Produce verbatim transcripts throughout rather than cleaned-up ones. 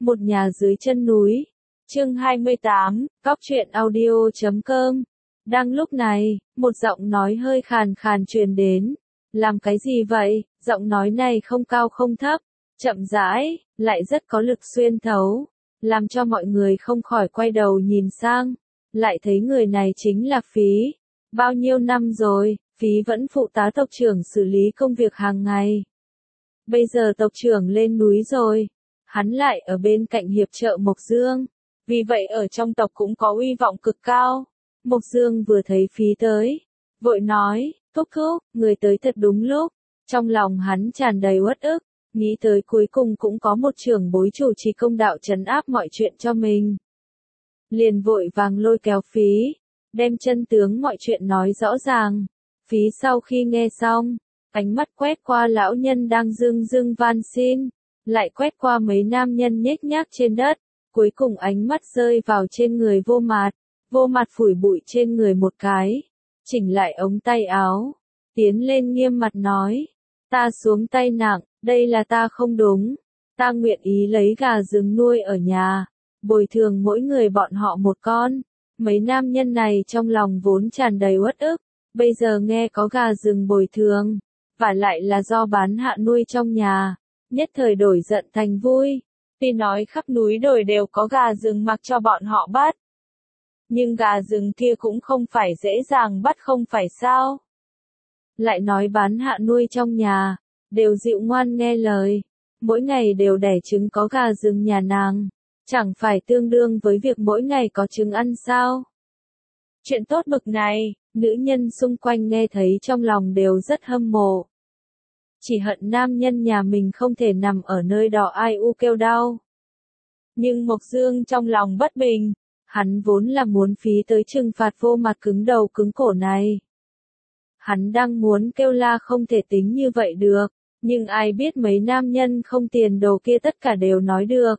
Một nhà dưới chân núi. Chương hai mươi tám, Cóc truyện audio chấm com. Đang lúc này, một giọng nói hơi khàn khàn truyền đến. Làm cái gì vậy? Giọng nói này không cao không thấp, chậm rãi, lại rất có lực xuyên thấu, làm cho mọi người không khỏi quay đầu nhìn sang. Lại thấy người này chính là Phí. Bao nhiêu năm rồi, Phí vẫn phụ tá tộc trưởng xử lý công việc hàng ngày. Bây giờ tộc trưởng lên núi rồi, hắn lại ở bên cạnh hiệp trợ Mộc Dương. Vì vậy ở trong tộc cũng có uy vọng cực cao. Mộc Dương vừa thấy Phí tới, vội nói, thúc thúc, người tới thật đúng lúc. Trong lòng hắn tràn đầy uất ức, nghĩ tới cuối cùng cũng có một trưởng bối chủ trì công đạo trấn áp mọi chuyện cho mình. Liền vội vàng lôi kéo Phí, đem chân tướng mọi chuyện nói rõ ràng. Phí sau khi nghe xong, ánh mắt quét qua lão nhân đang dưng dưng van xin, lại quét qua mấy nam nhân nhếch nhác trên đất, cuối cùng ánh mắt rơi vào trên người Vô Mạt. Vô Mạt phủi bụi trên người một cái, chỉnh lại ống tay áo, tiến lên nghiêm mặt nói, ta xuống tay nặng, đây là ta không đúng, ta nguyện ý lấy gà rừng nuôi ở nhà, bồi thường mỗi người bọn họ một con. Mấy nam nhân này trong lòng vốn tràn đầy uất ức, bây giờ nghe có gà rừng bồi thường, và lại là do bán hạ nuôi trong nhà, nhất thời đổi giận thành vui. Tuy nói khắp núi đồi đều có gà rừng mặc cho bọn họ bắt, nhưng gà rừng kia cũng không phải dễ dàng bắt không phải sao. Lại nói bán hạ nuôi trong nhà, đều dịu ngoan nghe lời, mỗi ngày đều đẻ trứng có gà rừng nhà nàng, chẳng phải tương đương với việc mỗi ngày có trứng ăn sao. Chuyện tốt bực này, nữ nhân xung quanh nghe thấy trong lòng đều rất hâm mộ. Chỉ hận nam nhân nhà mình không thể nằm ở nơi đó ai u kêu đau. Nhưng Mộc Dương trong lòng bất bình, hắn vốn là muốn Phí tới trừng phạt Vô Mặt cứng đầu cứng cổ này. Hắn đang muốn kêu la không thể tính như vậy được, nhưng ai biết mấy nam nhân không tiền đồ kia tất cả đều nói được.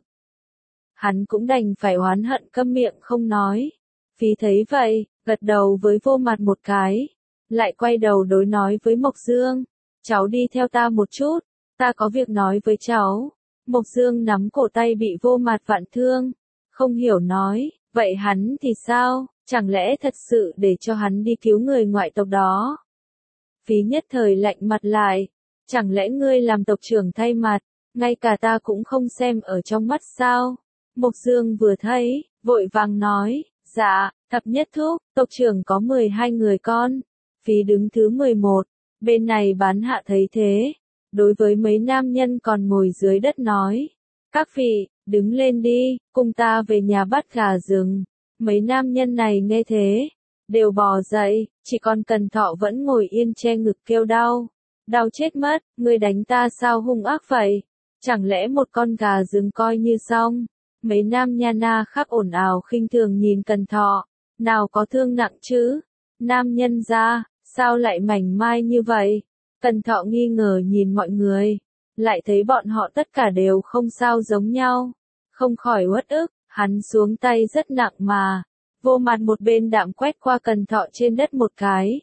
Hắn cũng đành phải oán hận câm miệng không nói. Phí thấy vậy, gật đầu với Vô Mặt một cái, lại quay đầu đối nói với Mộc Dương, cháu đi theo ta một chút, ta có việc nói với cháu. Mộc Dương nắm cổ tay bị Vô Mặt vạn thương, không hiểu nói, vậy hắn thì sao, chẳng lẽ thật sự để cho hắn đi cứu người ngoại tộc đó? Phí nhất thời lạnh mặt lại, chẳng lẽ ngươi làm tộc trưởng thay mặt, ngay cả ta cũng không xem ở trong mắt sao? Mộc Dương vừa thấy, vội vàng nói, dạ, thập nhất thúc, tộc trưởng có mười hai người con. Phí đứng thứ mười một, bên này bán hạ thấy thế, đối với mấy nam nhân còn ngồi dưới đất nói, các vị, đứng lên đi, cùng ta về nhà bắt gà rừng. Mấy nam nhân này nghe thế, đều bò dậy, chỉ còn Cần Thọ vẫn ngồi yên che ngực kêu đau. Đau chết mất, ngươi đánh ta sao hung ác vậy? Chẳng lẽ một con gà rừng coi như xong? Mấy nam nha na khác ồn ào khinh thường nhìn Cần Thọ, nào có thương nặng chứ? Nam nhân ra, sao lại mảnh mai như vậy? Cần Thọ nghi ngờ nhìn mọi người, lại thấy bọn họ tất cả đều không sao giống nhau, không khỏi uất ức, hắn xuống tay rất nặng mà. Vô Mặt một bên đạm quét qua Cần Thọ trên đất một cái.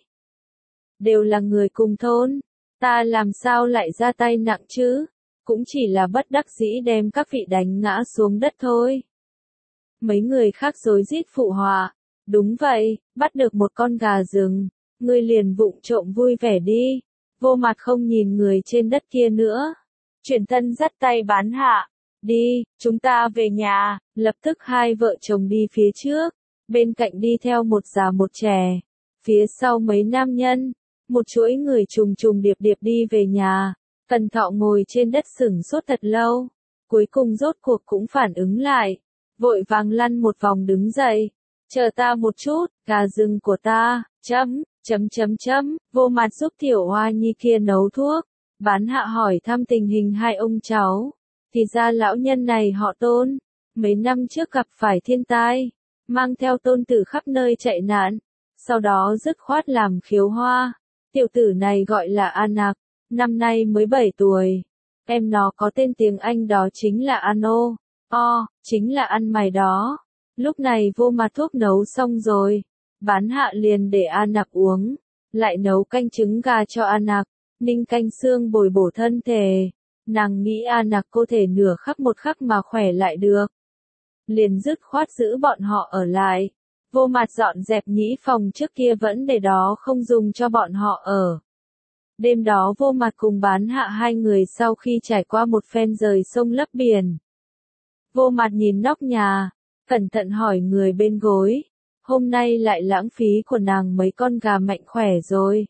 Đều là người cùng thôn, ta làm sao lại ra tay nặng chứ? Cũng chỉ là bất đắc dĩ đem các vị đánh ngã xuống đất thôi. Mấy người khác rối rít phụ họa, đúng vậy, bắt được một con gà rừng, ngươi liền vụng trộm vui vẻ đi. Vô Mặt không nhìn người trên đất kia nữa, chuyển thân dắt tay bán hạ, đi, chúng ta về nhà. Lập tức hai vợ chồng đi phía trước, bên cạnh đi theo một già một trẻ, phía sau mấy nam nhân, một chuỗi người trùng trùng điệp điệp đi về nhà. Cần Thọ ngồi trên đất sửng sốt thật lâu, cuối cùng rốt cuộc cũng phản ứng lại, vội vàng lăn một vòng đứng dậy, chờ ta một chút, gà rừng của ta, chấm, chấm chấm chấm. Vô Mặt giúp tiểu hoa nhi kia nấu thuốc, bán hạ hỏi thăm tình hình hai ông cháu, thì ra lão nhân này họ Tôn, mấy năm trước gặp phải thiên tai, mang theo tôn tử khắp nơi chạy nạn, sau đó dứt khoát làm khiếu hoa. Tiểu tử này gọi là Anak, năm nay mới bảy tuổi, em nó có tên tiếng Anh đó chính là Ano, o, chính là ăn mày đó. Lúc này Vô Mặt thuốc nấu xong rồi, bán hạ liền để Anak uống, lại nấu canh trứng gà cho Anak, ninh canh xương bồi bổ thân thể. nàng nghĩ A Nặc cô thể nửa khắc một khắc mà khỏe lại được. Liền dứt khoát giữ bọn họ ở lại. Vô Mặt dọn dẹp nhĩ phòng trước kia vẫn để đó không dùng cho bọn họ ở. Đêm đó Vô Mặt cùng Bán Hạ hai người sau khi trải qua một phen rời sông lấp biển. Vô Mặt nhìn nóc nhà, cẩn thận hỏi người bên gối, hôm nay lại lãng phí của nàng mấy con gà mạnh khỏe rồi.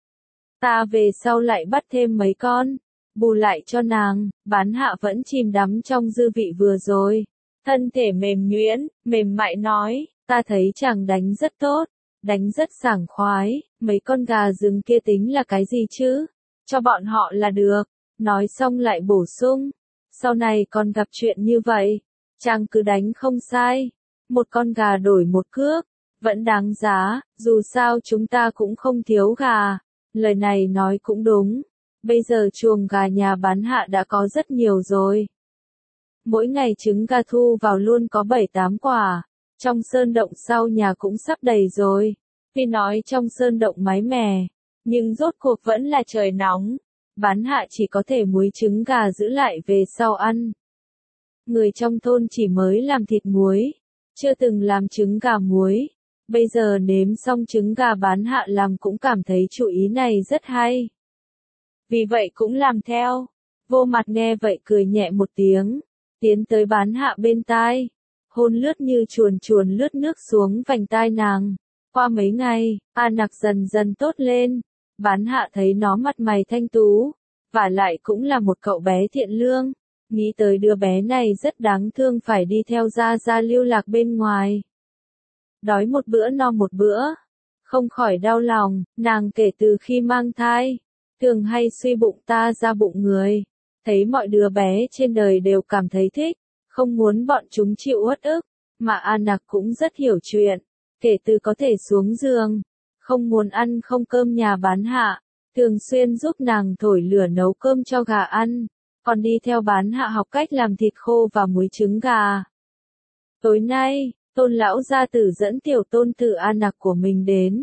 Ta về sau lại bắt thêm mấy con, bù lại cho nàng. Bán Hạ vẫn chìm đắm trong dư vị vừa rồi. Thân thể mềm nhuyễn, mềm mại nói, ta thấy chàng đánh rất tốt, đánh rất sảng khoái, mấy con gà rừng kia tính là cái gì chứ, cho bọn họ là được. Nói xong lại bổ sung, sau này còn gặp chuyện như vậy, chàng cứ đánh không sai, một con gà đổi một cước, vẫn đáng giá, dù sao chúng ta cũng không thiếu gà. Lời này nói cũng đúng, bây giờ chuồng gà nhà Bán Hạ đã có rất nhiều rồi. Mỗi ngày trứng gà thu vào luôn có bảy tám quả, trong sơn động sau nhà cũng sắp đầy rồi. Tuy nói trong sơn động mái mẻ, nhưng rốt cuộc vẫn là trời nóng. Bán Hạ chỉ có thể muối trứng gà giữ lại về sau ăn. Người trong thôn chỉ mới làm thịt muối, chưa từng làm trứng gà muối. Bây giờ nếm xong trứng gà Bán Hạ làm cũng cảm thấy chủ ý này rất hay. Vì vậy cũng làm theo. Vô Mặt nghe vậy cười nhẹ một tiếng, tiến tới Bán Hạ bên tai, hôn lướt như chuồn chuồn lướt nước xuống vành tai nàng. Qua mấy ngày, A Nặc dần dần tốt lên, Bán Hạ thấy nó mặt mày thanh tú, và lại cũng là một cậu bé thiện lương, nghĩ tới đứa bé này rất đáng thương phải đi theo gia gia lưu lạc bên ngoài. Đói một bữa no một bữa, không khỏi đau lòng. Nàng kể từ khi mang thai, thường hay suy bụng ta ra bụng người, thấy mọi đứa bé trên đời đều cảm thấy thích, không muốn bọn chúng chịu uất ức, mà A Nặc cũng rất hiểu chuyện, kể từ có thể xuống giường, không muốn ăn không cơm nhà Bán Hạ, thường xuyên giúp nàng thổi lửa nấu cơm cho gà ăn, còn đi theo Bán Hạ học cách làm thịt khô và muối trứng gà. Tối nay, Tôn lão gia tử dẫn tiểu tôn tử A Nặc của mình đến.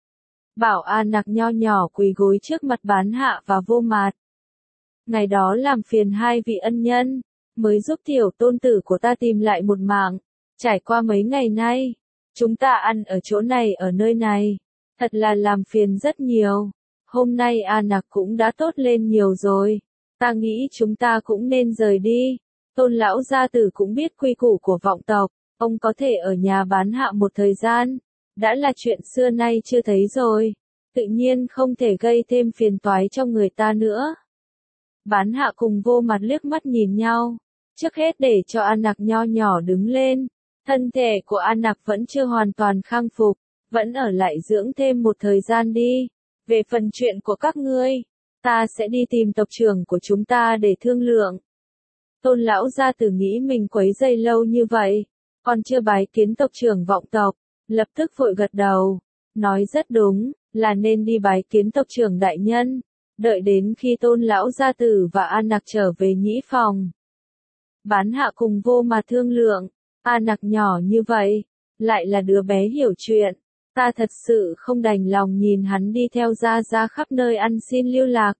Bảo A Nặc nho nhỏ quỳ gối trước mặt Bán Hạ và Vô Mặt. Ngày đó làm phiền hai vị ân nhân, mới giúp tiểu tôn tử của ta tìm lại một mạng. Trải qua mấy ngày nay, chúng ta ăn ở chỗ này ở nơi này, thật là làm phiền rất nhiều. Hôm nay A Nặc cũng đã tốt lên nhiều rồi, ta nghĩ chúng ta cũng nên rời đi. Tôn lão gia tử cũng biết quy củ của vọng tộc, ông có thể ở nhà Bán Hạ một thời gian, đã là chuyện xưa nay chưa thấy rồi, tự nhiên không thể gây thêm phiền toái cho người ta nữa. Bán Hạ cùng Vô Mặt liếc mắt nhìn nhau, trước hết để cho A Nặc nho nhỏ đứng lên, thân thể của A Nặc vẫn chưa hoàn toàn khang phục, vẫn ở lại dưỡng thêm một thời gian đi. Về phần chuyện của các ngươi, ta sẽ đi tìm tộc trưởng của chúng ta để thương lượng. Tôn lão gia tử nghĩ mình quấy rầy lâu như vậy, còn chưa bái kiến tộc trưởng vọng tộc, lập tức vội gật đầu, nói rất đúng, là nên đi bái kiến tộc trưởng đại nhân, đợi đến khi Tôn lão gia tử và A Nặc trở về nhĩ phòng. Bán Hạ cùng Vô Mặt thương lượng, A Nặc nhỏ như vậy, lại là đứa bé hiểu chuyện, ta thật sự không đành lòng nhìn hắn đi theo gia gia khắp nơi ăn xin lưu lạc.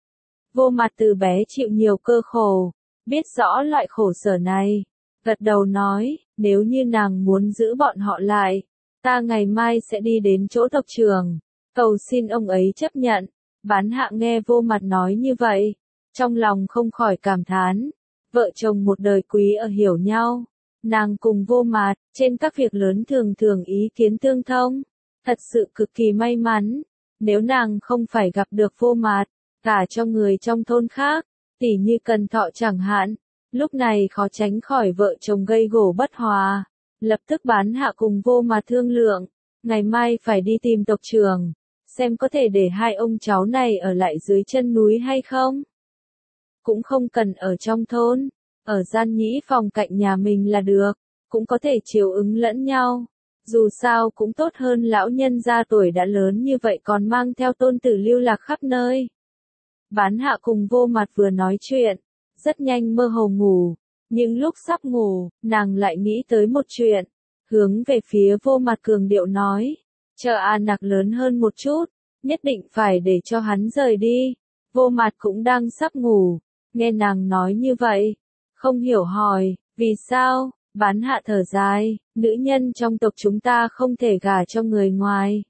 Vô Mặt từ bé chịu nhiều cơ khổ, biết rõ loại khổ sở này, gật đầu nói, nếu như nàng muốn giữ bọn họ lại, ta ngày mai sẽ đi đến chỗ tộc trưởng, cầu xin ông ấy chấp nhận. Bán Hạ nghe Vô Mặt nói như vậy, trong lòng không khỏi cảm thán, vợ chồng một đời quý ở hiểu nhau. Nàng cùng Vô Mặt, trên các việc lớn thường thường ý kiến tương thông, thật sự cực kỳ may mắn. Nếu nàng không phải gặp được Vô Mặt, cả cho người trong thôn khác, tỉ như Cần Thọ chẳng hạn, lúc này khó tránh khỏi vợ chồng gây gổ bất hòa. Lập tức Bán Hạ cùng Vô Mặt thương lượng, ngày mai phải đi tìm tộc trưởng, xem có thể để hai ông cháu này ở lại dưới chân núi hay không. Cũng không cần ở trong thôn, ở gian nhĩ phòng cạnh nhà mình là được, cũng có thể chiều ứng lẫn nhau. Dù sao cũng tốt hơn lão nhân gia tuổi đã lớn như vậy còn mang theo tôn tử lưu lạc khắp nơi. Bán Hạ cùng Vô Mặt vừa nói chuyện, rất nhanh mơ hồ ngủ, nhưng lúc sắp ngủ, nàng lại nghĩ tới một chuyện, hướng về phía Vô Mặt cường điệu nói, chờ A Nặc lớn hơn một chút, nhất định phải để cho hắn rời đi. Vô Mặt cũng đang sắp ngủ, nghe nàng nói như vậy, không hiểu hỏi, vì sao, Bán Hạ thở dài, nữ nhân trong tộc chúng ta không thể gả cho người ngoài.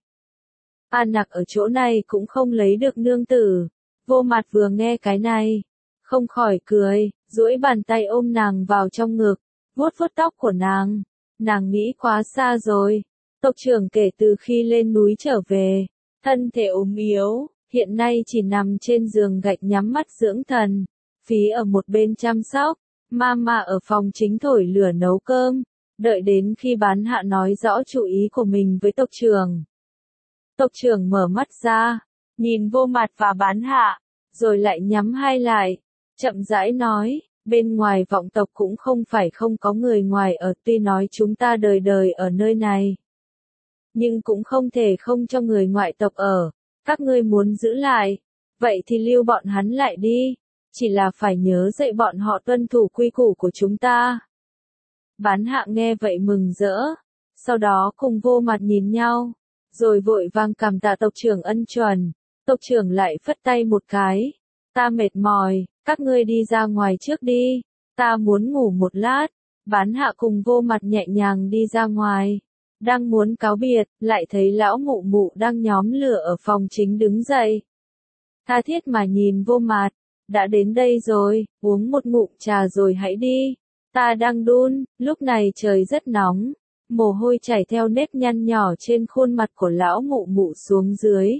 An Nặc ở chỗ này cũng không lấy được nương tử. Vô Mặt vừa nghe cái này, không khỏi cười, duỗi bàn tay ôm nàng vào trong ngực, vuốt vuốt tóc của nàng. Nàng nghĩ quá xa rồi. Tộc trưởng kể từ khi lên núi trở về, thân thể ốm yếu, hiện nay chỉ nằm trên giường gạch nhắm mắt dưỡng thần. Phí ở một bên chăm sóc, Mama ở phòng chính thổi lửa nấu cơm, đợi đến khi Bán Hạ nói rõ chủ ý của mình với tộc trưởng. Tộc trưởng mở mắt ra, nhìn Vô Mặt và Bán Hạ, rồi lại nhắm hai lại, chậm rãi nói, bên ngoài vọng tộc cũng không phải không có người ngoài ở, tuy nói chúng ta đời đời ở nơi này, nhưng cũng không thể không cho người ngoại tộc ở. Các ngươi muốn giữ lại, vậy thì lưu bọn hắn lại đi, chỉ là phải nhớ dạy bọn họ tuân thủ quy củ của chúng ta. Bán Hạ nghe vậy mừng rỡ, sau đó cùng Vô Mặt nhìn nhau, rồi vội vàng cảm tạ tộc trưởng ân chuẩn. Tộc trưởng lại phất tay một cái, ta mệt mỏi, các ngươi đi ra ngoài trước đi, ta muốn ngủ một lát. Bán Hạ cùng Vô Mặt nhẹ nhàng đi ra ngoài, đang muốn cáo biệt, lại thấy lão mụ mụ đang nhóm lửa ở phòng chính đứng dậy. Tha thiết mà nhìn Vô Mặt, đã đến đây rồi, uống một ngụm trà rồi hãy đi, ta đang đun. Lúc này trời rất nóng, mồ hôi chảy theo nếp nhăn nhỏ trên khuôn mặt của lão mụ mụ xuống dưới.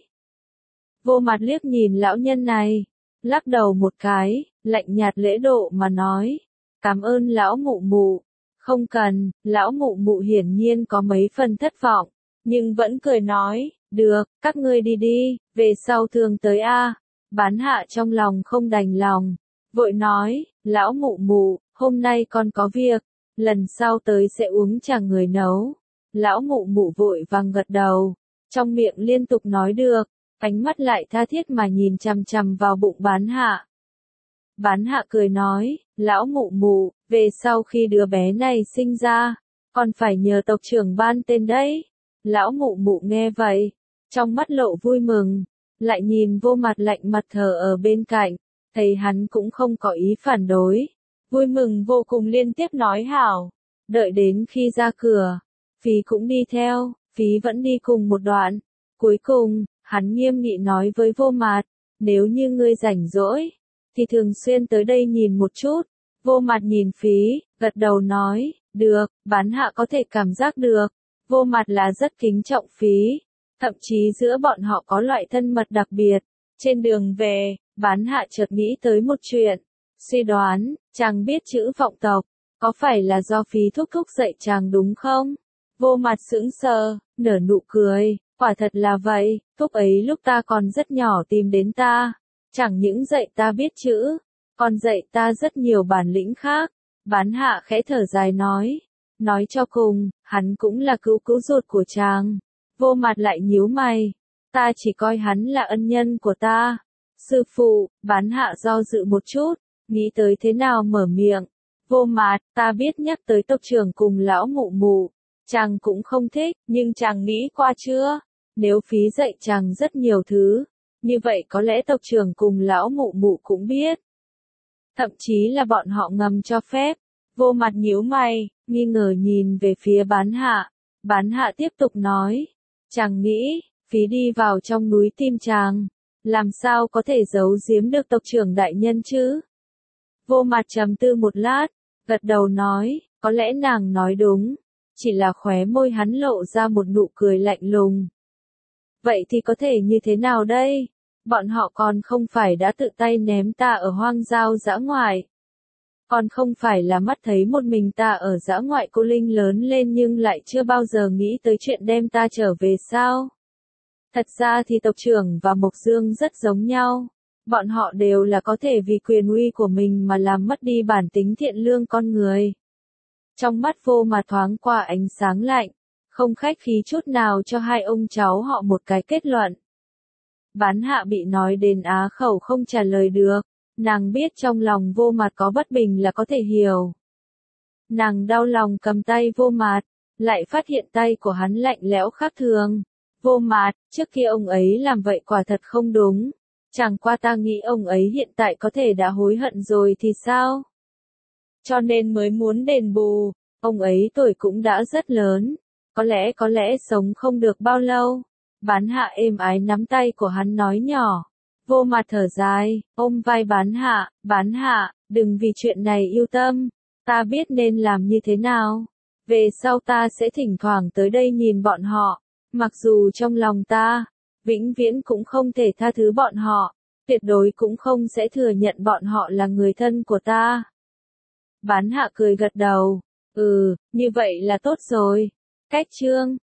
Vô Mặt liếc nhìn lão nhân này, lắc đầu một cái, lạnh nhạt lễ độ mà nói, cảm ơn lão mụ mụ. Không cần. Lão mụ mụ hiển nhiên có mấy phần thất vọng, nhưng vẫn cười nói, được, các ngươi đi đi, về sau thường tới a. Bán Hạ trong lòng không đành lòng, vội nói, lão mụ mụ, hôm nay con có việc, lần sau tới sẽ uống trà người nấu. Lão mụ mụ vội vàng gật đầu, trong miệng liên tục nói được, ánh mắt lại tha thiết mà nhìn chằm chằm vào bụng Bán Hạ. Bán Hạ cười nói, lão mụ mụ, về sau khi đứa bé này sinh ra, còn phải nhờ tộc trưởng ban tên đấy. Lão mụ mụ nghe vậy, trong mắt lộ vui mừng, lại nhìn Vô Mặt lạnh mặt thờ ở bên cạnh, thấy hắn cũng không có ý phản đối, vui mừng vô cùng liên tiếp nói hảo. Đợi đến khi ra cửa, Phí cũng đi theo, Phí vẫn đi cùng một đoạn. Cuối cùng, hắn nghiêm nghị nói với Vô Mặt, nếu như ngươi rảnh rỗi, thì thường xuyên tới đây nhìn một chút. Vô Mặt nhìn Phí, gật đầu nói, được. Bán Hạ có thể cảm giác được, Vô Mặt là rất kính trọng Phí, thậm chí giữa bọn họ có loại thân mật đặc biệt. Trên đường về, Bán Hạ chợt nghĩ tới một chuyện, suy đoán, chàng biết chữ vọng tộc, có phải là do Phí thúc thúc dạy chàng đúng không? Vô Mặt sững sờ, nở nụ cười, quả thật là vậy, thúc ấy lúc ta còn rất nhỏ tìm đến ta, chẳng những dạy ta biết chữ, còn dạy ta rất nhiều bản lĩnh khác. Bán Hạ khẽ thở dài nói, nói cho cùng, hắn cũng là cứu cứu ruột của chàng. Vô Mặt lại nhíu mày, ta chỉ coi hắn là ân nhân của ta. Sư phụ. Bán Hạ do dự một chút, nghĩ tới thế nào mở miệng. Vô Mặt, ta biết nhắc tới tộc trưởng cùng lão mụ mụ, chàng cũng không thích, nhưng chàng nghĩ qua chưa? Nếu Phí dạy chàng rất nhiều thứ, như vậy có lẽ tộc trưởng cùng lão mụ mụ cũng biết. Thậm chí là bọn họ ngầm cho phép. Vô Mặt nhíu mày, nghi ngờ nhìn về phía Bán Hạ. Bán Hạ tiếp tục nói, chàng nghĩ, Phí đi vào trong núi tìm chàng, làm sao có thể giấu giếm được tộc trưởng đại nhân chứ? Vô Mặt trầm tư một lát, gật đầu nói, có lẽ nàng nói đúng, chỉ là khóe môi hắn lộ ra một nụ cười lạnh lùng. Vậy thì có thể như thế nào đây? Bọn họ còn không phải đã tự tay ném ta ở hoang giao dã ngoại. Còn không phải là mắt thấy một mình ta ở dã ngoại cô linh lớn lên nhưng lại chưa bao giờ nghĩ tới chuyện đem ta trở về sao? Thật ra thì tộc trưởng và Mộc Dương rất giống nhau. Bọn họ đều là có thể vì quyền uy của mình mà làm mất đi bản tính thiện lương con người. Trong mắt Vô Mặt thoáng qua ánh sáng lạnh, không khách khí chút nào cho hai ông cháu họ một cái kết luận. Bán Hạ bị nói đến á khẩu không trả lời được, nàng biết trong lòng Vô Mặt có bất bình là có thể hiểu. Nàng đau lòng cầm tay Vô Mặt, lại phát hiện tay của hắn lạnh lẽo khác thường. Vô Mặt, trước kia ông ấy làm vậy quả thật không đúng, Chẳng qua ta nghĩ ông ấy hiện tại có thể đã hối hận rồi thì sao? Cho nên mới muốn đền bù, ông ấy tuổi cũng đã rất lớn, có lẽ có lẽ sống không được bao lâu. Bán Hạ êm ái nắm tay của hắn nói nhỏ, Vô Mặt thở dài, ôm vai Bán Hạ, Bán Hạ, đừng vì chuyện này yêu tâm, ta biết nên làm như thế nào. Về sau ta sẽ thỉnh thoảng tới đây nhìn bọn họ, mặc dù trong lòng ta, vĩnh viễn cũng không thể tha thứ bọn họ, tuyệt đối cũng không sẽ thừa nhận bọn họ là người thân của ta. Bán Hạ cười gật đầu, ừ, như vậy là tốt rồi. Cách chương